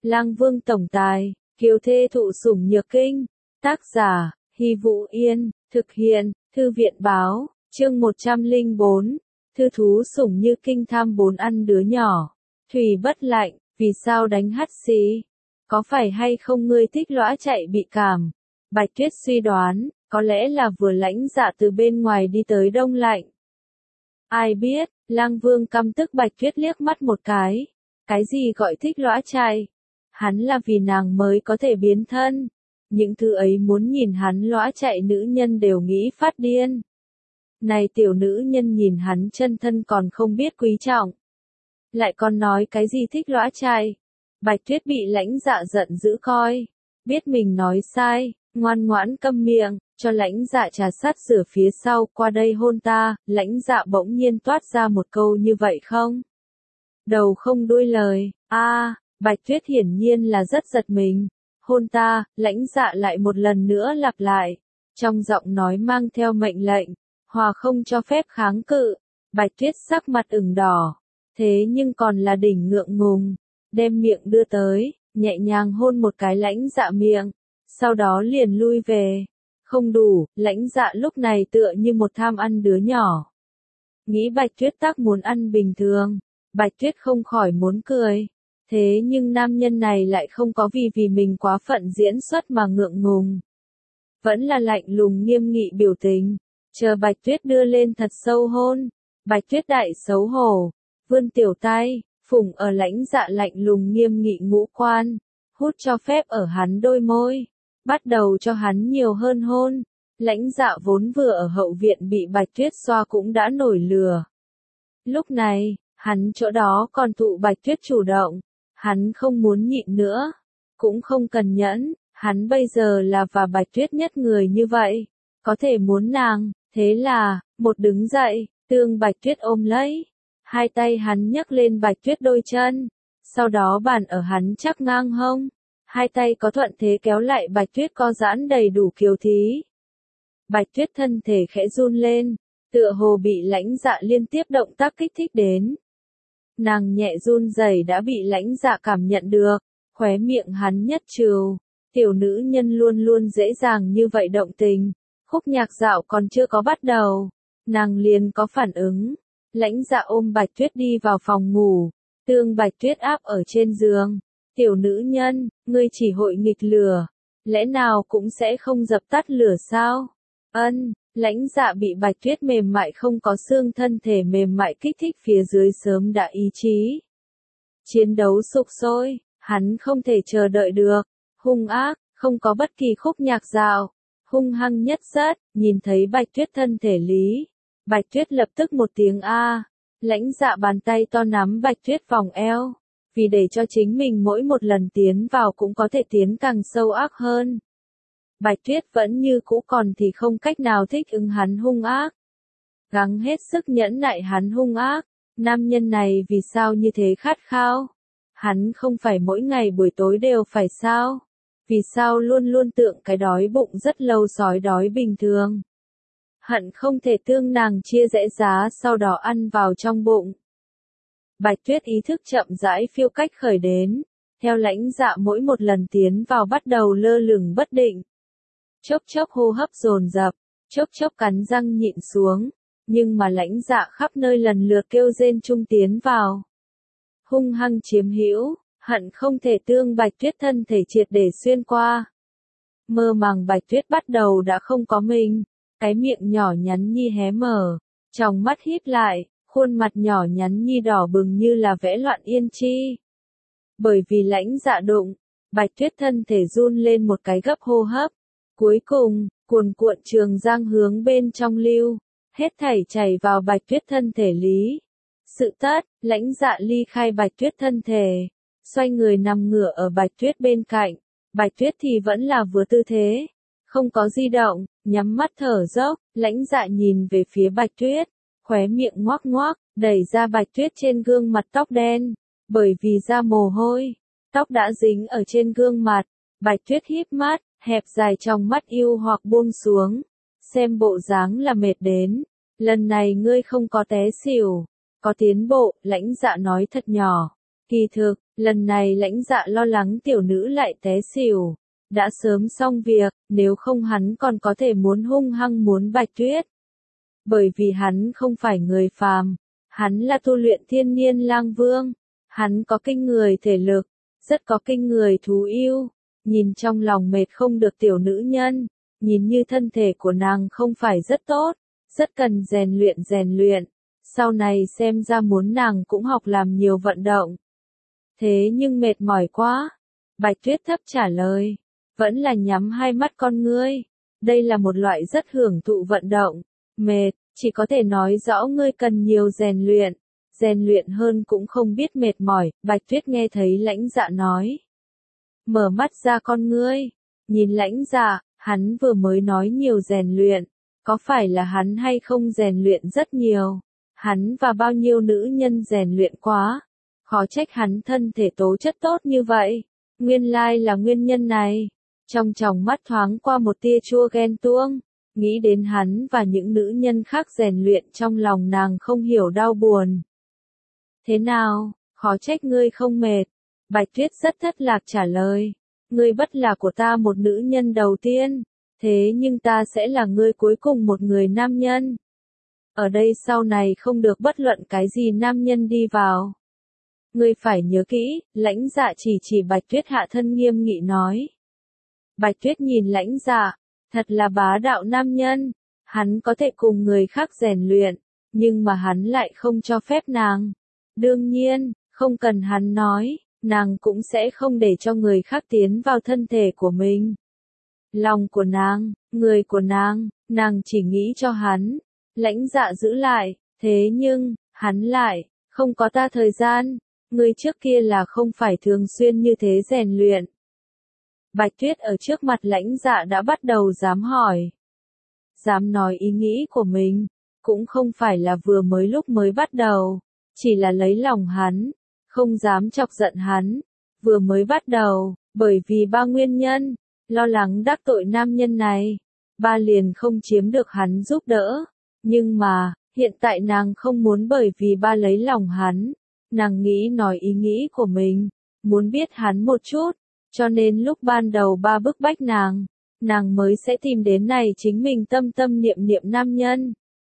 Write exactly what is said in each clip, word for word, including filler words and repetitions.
Lang Vương tổng tài, kiều thê thụ sủng nhược kinh. Tác giả, Hy Vũ Yên, thực hiện, Thư viện báo, chương một trăm lẻ bốn, thư thú sủng như kinh tham bốn ăn đứa nhỏ. Thủy bất lạnh, vì sao đánh hắt xì? Có phải hay không ngươi thích lõa chạy bị cảm? Bạch Tuyết suy đoán, có lẽ là vừa lãnh dạ từ bên ngoài đi tới đông lạnh. Ai biết, Lang Vương căm tức Bạch Tuyết liếc mắt một cái. Cái gì gọi thích lõa chạy? Hắn là vì nàng mới có thể biến thân. Những thứ ấy muốn nhìn hắn lõa chạy nữ nhân đều nghĩ phát điên. Này tiểu nữ nhân nhìn hắn chân thân còn không biết quý trọng. Lại còn nói cái gì thích lõa chạy. Bạch Tuyết bị lãnh dạ giận dữ coi. Biết mình nói sai, ngoan ngoãn câm miệng, cho lãnh dạ trà sát rửa phía sau qua đây hôn ta. Lãnh dạ bỗng nhiên toát ra một câu như vậy không? Đầu không đuôi lời, a à, Bạch Tuyết hiển nhiên là rất giật mình. Hôn ta, lãnh dạ lại một lần nữa lặp lại. Trong giọng nói mang theo mệnh lệnh, hòa không cho phép kháng cự. Bạch Tuyết sắc mặt ửng đỏ. Thế nhưng còn là đỉnh ngượng ngùng. Đem miệng đưa tới, nhẹ nhàng hôn một cái lãnh dạ miệng. Sau đó liền lui về. Không đủ, lãnh dạ lúc này tựa như một tham ăn đứa nhỏ. Nghĩ Bạch Tuyết tác muốn ăn bình thường. Bạch Tuyết không khỏi muốn cười. Thế nhưng nam nhân này lại không có vì vì mình quá phận diễn xuất mà ngượng ngùng. Vẫn là lạnh lùng nghiêm nghị biểu tình. Chờ Bạch Tuyết đưa lên thật sâu hôn. Bạch Tuyết đại xấu hổ. Vươn tiểu tay, phủng ở lãnh dạ lạnh lùng nghiêm nghị ngũ quan. Hút cho phép ở hắn đôi môi. Bắt đầu cho hắn nhiều hơn hôn. Lãnh dạ vốn vừa ở hậu viện bị Bạch Tuyết xoa cũng đã nổi lửa. Lúc này, hắn chỗ đó còn thụ Bạch Tuyết chủ động. Hắn không muốn nhịn nữa. Cũng không cần nhẫn. Hắn bây giờ là và Bạch Tuyết nhất người như vậy. Có thể muốn nàng. Thế là, một đứng dậy, tương Bạch Tuyết ôm lấy. Hai tay hắn nhấc lên Bạch Tuyết đôi chân. Sau đó bàn ở hắn chắc ngang hông. Hai tay có thuận thế kéo lại Bạch Tuyết co giãn đầy đủ kiều thí. Bạch Tuyết thân thể khẽ run lên. Tựa hồ bị lãnh dạ liên tiếp động tác kích thích đến. Nàng nhẹ run rẩy đã bị lãnh dạ cảm nhận được. Khóe miệng hắn nhất trừ. Tiểu nữ nhân luôn luôn dễ dàng như vậy động tình. Khúc nhạc dạo còn chưa có bắt đầu. Nàng liền có phản ứng. Lãnh dạ ôm Bạch Tuyết đi vào phòng ngủ. Tương Bạch Tuyết áp ở trên giường. Tiểu nữ nhân, ngươi chỉ hội nghịch lửa. Lẽ nào cũng sẽ không dập tắt lửa sao? Ân, lãnh dạ bị Bạch Tuyết mềm mại không có xương thân thể mềm mại kích thích phía dưới sớm đã ý chí. Chiến đấu sục sôi, hắn không thể chờ đợi được. Hung ác, không có bất kỳ khúc nhạc dạo. Hung hăng nhất rất, nhìn thấy Bạch Tuyết thân thể lý. Bạch Tuyết lập tức một tiếng a. Lãnh dạ bàn tay to nắm Bạch Tuyết vòng eo. Vì để cho chính mình mỗi một lần tiến vào cũng có thể tiến càng sâu ác hơn. Bạch Tuyết vẫn như cũ còn thì không cách nào thích ứng hắn hung ác. Gắng hết sức nhẫn nại hắn hung ác. Nam nhân này vì sao như thế khát khao? Hắn không phải mỗi ngày buổi tối đều phải sao? Vì sao luôn luôn tượng cái đói bụng rất lâu sói đói bình thường? Hận không thể tương nàng chia rẽ giá sau đó ăn vào trong bụng. Bạch Tuyết ý thức chậm rãi phiêu cách khởi đến. Theo lãnh dạ mỗi một lần tiến vào bắt đầu lơ lửng bất định. Chốc chốc hô hấp dồn dập, chốc chốc cắn răng nhịn xuống. Nhưng mà lãnh dạ khắp nơi lần lượt kêu rên trung tiến vào. Hung hăng chiếm hữu, hận không thể tương Bạch Tuyết thân thể triệt để xuyên qua. Mơ màng Bạch Tuyết bắt đầu đã không có mình. Cái miệng nhỏ nhắn nhi hé mở, trong mắt híp lại, khuôn mặt nhỏ nhắn nhi đỏ bừng như là vẽ loạn yên chi. Bởi vì lãnh dạ đụng, Bạch Tuyết thân thể run lên một cái gấp hô hấp. Cuối cùng, cuồn cuộn trường giang hướng bên trong lưu, hết thảy chảy vào Bạch Tuyết thân thể lý. Sự tất, lãnh dạ ly khai Bạch Tuyết thân thể, xoay người nằm ngửa ở Bạch Tuyết bên cạnh. Bạch Tuyết thì vẫn là vừa tư thế, không có di động, nhắm mắt thở dốc, lãnh dạ nhìn về phía Bạch Tuyết, khóe miệng ngoác ngoác, đẩy ra Bạch Tuyết trên gương mặt tóc đen, bởi vì ra mồ hôi, tóc đã dính ở trên gương mặt. Bạch Tuyết híp mắt, hẹp dài trong mắt yêu hoặc buông xuống, xem bộ dáng là mệt đến. Lần này ngươi không có té xỉu, có tiến bộ, lãnh dạ nói thật nhỏ. Kỳ thực, Lần này Lãnh Dạ lo lắng tiểu nữ lại té xỉu. Đã sớm xong việc, nếu không hắn còn có thể muốn hung hăng muốn Bạch Tuyết. Bởi vì hắn không phải người phàm, hắn là tu luyện thiên niên lang vương, hắn có kinh người thể lực, rất có kinh người thú yêu, nhìn trong lòng mệt không được tiểu nữ nhân, nhìn như thân thể của nàng không phải rất tốt, rất cần rèn luyện rèn luyện, sau này xem ra muốn nàng cũng học làm nhiều vận động. Thế nhưng mệt mỏi quá, Bạch Tuyết thấp trả lời, vẫn là nhắm hai mắt con ngươi, đây là một loại rất hưởng thụ vận động, mệt, chỉ có thể nói rõ ngươi cần nhiều rèn luyện, rèn luyện hơn cũng không biết mệt mỏi, Bạch Tuyết nghe thấy Lãnh Dạ nói. Mở mắt ra con ngươi, nhìn Lãnh Dạ, hắn vừa mới nói nhiều rèn luyện, có phải là hắn hay không rèn luyện rất nhiều, hắn và bao nhiêu nữ nhân rèn luyện quá, khó trách hắn thân thể tố chất tốt như vậy, nguyên lai là nguyên nhân này, trong tròng mắt thoáng qua một tia chua ghen tuông. Nghĩ đến hắn và những nữ nhân khác rèn luyện trong lòng nàng không hiểu đau buồn. Thế nào, khó trách ngươi không mệt. Bạch Tuyết rất thất lạc trả lời. Ngươi bất là của ta một nữ nhân đầu tiên, thế nhưng ta sẽ là ngươi cuối cùng một người nam nhân. Ở đây sau này không được bất luận cái gì nam nhân đi vào. Ngươi phải nhớ kỹ, Lãnh Dạ chỉ chỉ Bạch Tuyết hạ thân nghiêm nghị nói. Bạch Tuyết nhìn Lãnh Dạ. Thật là bá đạo nam nhân, hắn có thể cùng người khác rèn luyện, nhưng mà hắn lại không cho phép nàng. Đương nhiên, không cần hắn nói, nàng cũng sẽ không để cho người khác tiến vào thân thể của mình. Lòng của nàng, người của nàng, nàng chỉ nghĩ cho hắn. Lãnh Dạ giữ lại, thế nhưng, hắn lại, không có ta thời gian, người trước kia là không phải thường xuyên như thế rèn luyện. Bạch Tuyết ở trước mặt Lãnh Dạ đã bắt đầu dám hỏi. Dám nói ý nghĩ của mình, cũng không phải là vừa mới lúc mới bắt đầu, chỉ là lấy lòng hắn, không dám chọc giận hắn, vừa mới bắt đầu, bởi vì ba nguyên nhân, lo lắng đắc tội nam nhân này, ba liền không chiếm được hắn giúp đỡ, nhưng mà, hiện tại nàng không muốn bởi vì ba lấy lòng hắn, nàng nghĩ nói ý nghĩ của mình, muốn biết hắn một chút. Cho nên lúc ban đầu ba bức bách nàng, nàng mới sẽ tìm đến này chính mình tâm tâm niệm niệm nam nhân.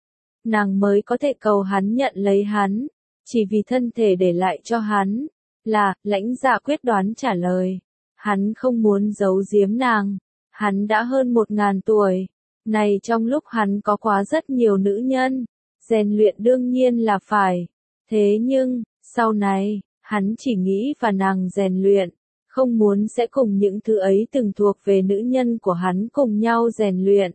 Nàng mới có thể cầu hắn nhận lấy hắn, chỉ vì thân thể để lại cho hắn, là, Lãnh Dạ quyết đoán trả lời. Hắn không muốn giấu giếm nàng, hắn đã hơn một ngàn tuổi, này trong lúc hắn có quá rất nhiều nữ nhân, rèn luyện đương nhiên là phải. Thế nhưng, sau này, hắn chỉ nghĩ và nàng rèn luyện. Không muốn sẽ cùng những thứ ấy từng thuộc về nữ nhân của hắn cùng nhau rèn luyện.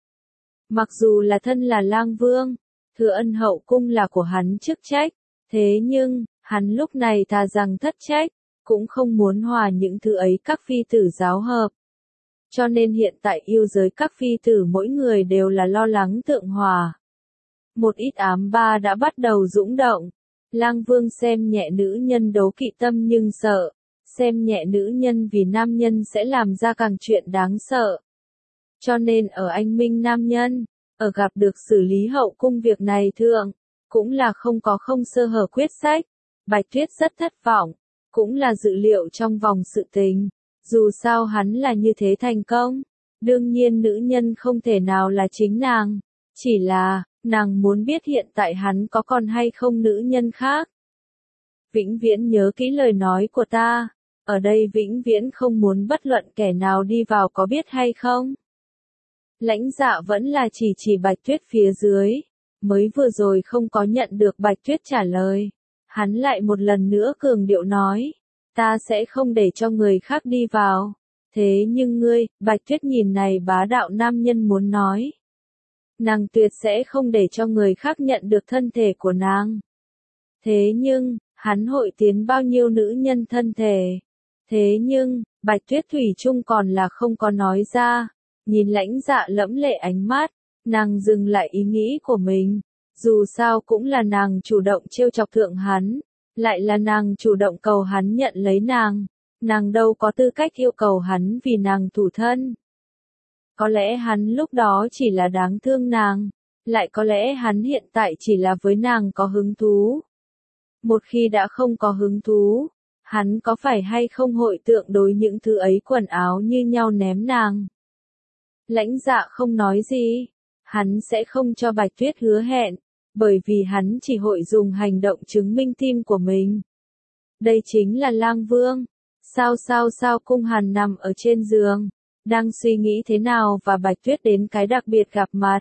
Mặc dù là thân là lang vương, thừa ân hậu cung là của hắn chức trách, thế nhưng, hắn lúc này thà rằng thất trách, cũng không muốn hòa những thứ ấy các phi tử giáo hợp. Cho nên hiện tại yêu giới các phi tử mỗi người đều là lo lắng tượng hòa. Một ít ám ba đã bắt đầu dũng động, lang vương xem nhẹ nữ nhân đố kỵ tâm nhưng sợ. Xem nhẹ nữ nhân vì nam nhân sẽ làm ra càng chuyện đáng sợ. Cho nên ở anh minh nam nhân, ở gặp được xử lý hậu cung việc này thượng, cũng là không có không sơ hở quyết sách. Bạch Tuyết rất thất vọng, cũng là dự liệu trong vòng sự tình. Dù sao hắn là như thế thành công, đương nhiên nữ nhân không thể nào là chính nàng. Chỉ là, nàng muốn biết hiện tại hắn có còn hay không nữ nhân khác. Vĩnh viễn nhớ kỹ lời nói của ta. Ở đây vĩnh viễn không muốn bất luận kẻ nào đi vào có biết hay không. Lãnh Dạ vẫn là chỉ chỉ Bạch Tuyết phía dưới, mới vừa rồi không có nhận được Bạch Tuyết trả lời. Hắn lại một lần nữa cường điệu nói, ta sẽ không để cho người khác đi vào. Thế nhưng ngươi, Bạch Tuyết nhìn này bá đạo nam nhân muốn nói. Nàng tuyệt sẽ không để cho người khác nhận được thân thể của nàng. Thế nhưng, hắn hội tiến bao nhiêu nữ nhân thân thể. Thế nhưng, Bạch Tuyết thủy chung còn là không có nói ra, nhìn Lãnh Dạ lẫm lệ ánh mắt, nàng dừng lại ý nghĩ của mình, dù sao cũng là nàng chủ động trêu chọc thượng hắn, lại là nàng chủ động cầu hắn nhận lấy nàng, nàng đâu có tư cách yêu cầu hắn vì nàng thủ thân. Có lẽ hắn lúc đó chỉ là đáng thương nàng, lại có lẽ hắn hiện tại chỉ là với nàng có hứng thú. Một khi đã không có hứng thú, hắn có phải hay không hội tượng đối những thứ ấy quần áo như nhau ném nàng. Lãnh Dạ không nói gì, hắn sẽ không cho Bạch Tuyết hứa hẹn, bởi vì hắn chỉ hội dùng hành động chứng minh tim của mình. Đây chính là Lang Vương. Sao sao sao Cung Hàn nằm ở trên giường, đang suy nghĩ thế nào và Bạch Tuyết đến cái đặc biệt gặp mặt.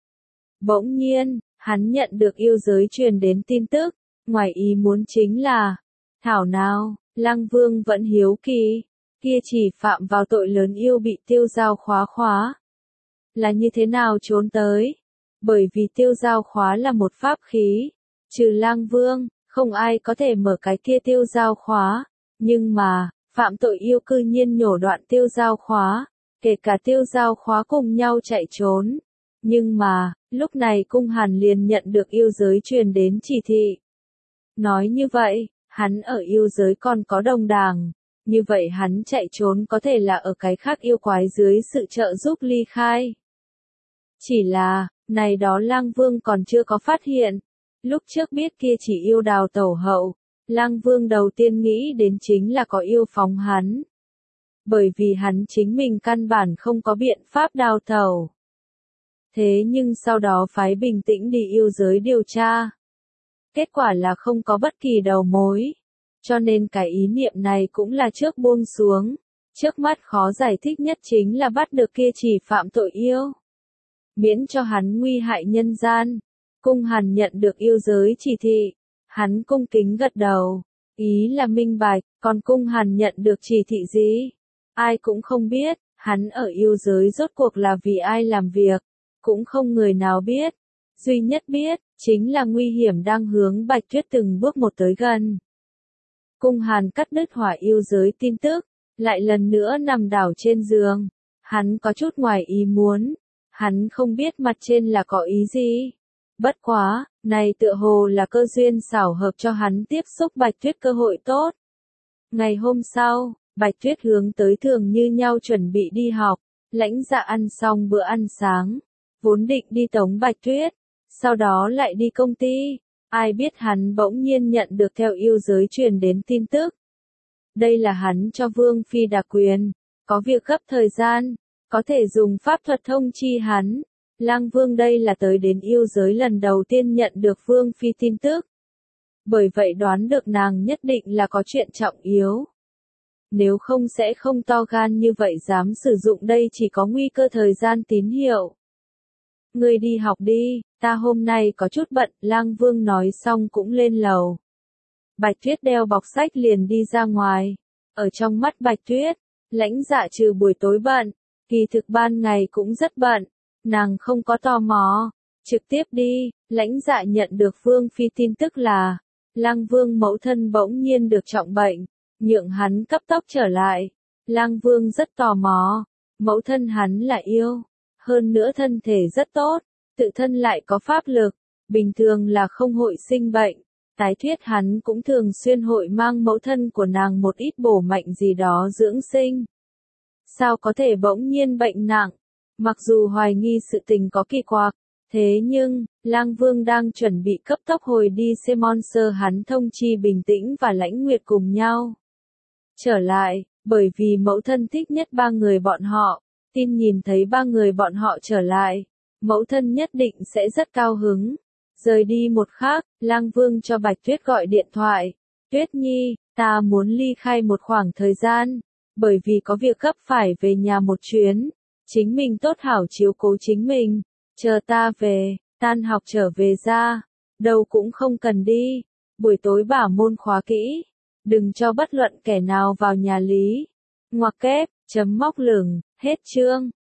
Bỗng nhiên, hắn nhận được yêu giới truyền đến tin tức, ngoài ý muốn chính là, thảo nào, Lang Vương vẫn hiếu kỳ, kia chỉ phạm vào tội lớn yêu bị Tiêu Giao khóa khóa. Là như thế nào trốn tới? Bởi vì Tiêu Giao khóa là một pháp khí, trừ Lang Vương, không ai có thể mở cái kia Tiêu Giao khóa, nhưng mà, phạm tội yêu cư nhiên nhổ đoạn Tiêu Giao khóa, kể cả Tiêu Giao khóa cùng nhau chạy trốn. Nhưng mà, lúc này Cung Hàn liền nhận được yêu giới truyền đến chỉ thị. Nói như vậy, hắn ở yêu giới còn có đồng đảng, như vậy hắn chạy trốn có thể là ở cái khác yêu quái dưới sự trợ giúp ly khai. Chỉ là, này đó Lang Vương còn chưa có phát hiện, lúc trước biết kia chỉ yêu đào tẩu hậu, Lang Vương đầu tiên nghĩ đến chính là có yêu phóng hắn. Bởi vì hắn chính mình căn bản không có biện pháp đào tẩu. Thế nhưng sau đó phái bình tĩnh đi yêu giới điều tra. Kết quả là không có bất kỳ đầu mối. Cho nên cái ý niệm này cũng là trước buông xuống. Trước mắt khó giải thích nhất chính là bắt được kia chỉ phạm tội yêu. Miễn cho hắn nguy hại nhân gian. Cung Hàn nhận được yêu giới chỉ thị. Hắn cung kính gật đầu. Ý là minh bạch, còn Cung Hàn nhận được chỉ thị gì? Ai cũng không biết, hắn ở yêu giới rốt cuộc là vì ai làm việc. Cũng không người nào biết. Duy nhất biết, chính là nguy hiểm đang hướng Bạch Tuyết từng bước một tới gần. Cung Hàn cắt đứt hỏa yêu giới tin tức, lại lần nữa nằm đảo trên giường. Hắn có chút ngoài ý muốn. Hắn không biết mặt trên là có ý gì. Bất quá, này tựa hồ là cơ duyên xảo hợp cho hắn tiếp xúc Bạch Tuyết cơ hội tốt. Ngày hôm sau, Bạch Tuyết hướng tới thường như nhau chuẩn bị đi học. Lãnh Dạ ăn xong bữa ăn sáng, vốn định đi tống Bạch Tuyết, sau đó lại đi công ty. Ai biết hắn bỗng nhiên nhận được theo yêu giới truyền đến tin tức. Đây là hắn cho Vương Phi đặc quyền, có việc gấp thời gian, có thể dùng pháp thuật thông chi hắn. Lang Vương đây là tới đến yêu giới lần đầu tiên nhận được Vương Phi tin tức. Bởi vậy đoán được nàng nhất định là có chuyện trọng yếu. Nếu không sẽ không to gan như vậy dám sử dụng đây chỉ có nguy cơ thời gian tín hiệu. Ngươi đi học đi, ta hôm nay có chút bận, Lang Vương nói xong cũng lên lầu. Bạch Tuyết đeo bọc sách liền đi ra ngoài. Ở trong mắt Bạch Tuyết, Lãnh Dạ trừ buổi tối bận, kỳ thực ban ngày cũng rất bận. Nàng không có tò mò, trực tiếp đi. Lãnh Dạ nhận được Vương Phi tin tức là, Lang Vương mẫu thân bỗng nhiên được trọng bệnh, nhượng hắn cấp tốc trở lại. Lang Vương rất tò mò, mẫu thân hắn là yêu, hơn nữa thân thể rất tốt, tự thân lại có pháp lực, bình thường là không hội sinh bệnh. Tái thuyết hắn cũng thường xuyên hội mang mẫu thân của nàng một ít bổ mạnh gì đó dưỡng sinh. Sao có thể bỗng nhiên bệnh nặng? Mặc dù hoài nghi sự tình có kỳ quặc, thế nhưng, Lang Vương đang chuẩn bị cấp tốc hồi đi xem Monster hắn thông chi Bình Tĩnh và Lãnh Nguyệt cùng nhau. Trở lại, bởi vì mẫu thân thích nhất ba người bọn họ, tin nhìn thấy ba người bọn họ trở lại, mẫu thân nhất định sẽ rất cao hứng. Rời đi một khắc, Lang Vương cho Bạch Tuyết gọi điện thoại. Tuyết Nhi, ta muốn ly khai một khoảng thời gian, bởi vì có việc gấp phải về nhà một chuyến. Chính mình tốt hảo chiếu cố chính mình, chờ ta về, tan học trở về ra, đâu cũng không cần đi, buổi tối bảo môn khóa kỹ, đừng cho bất luận kẻ nào vào nhà lý. Ngoặc kép, chấm móc lửng, hết chương.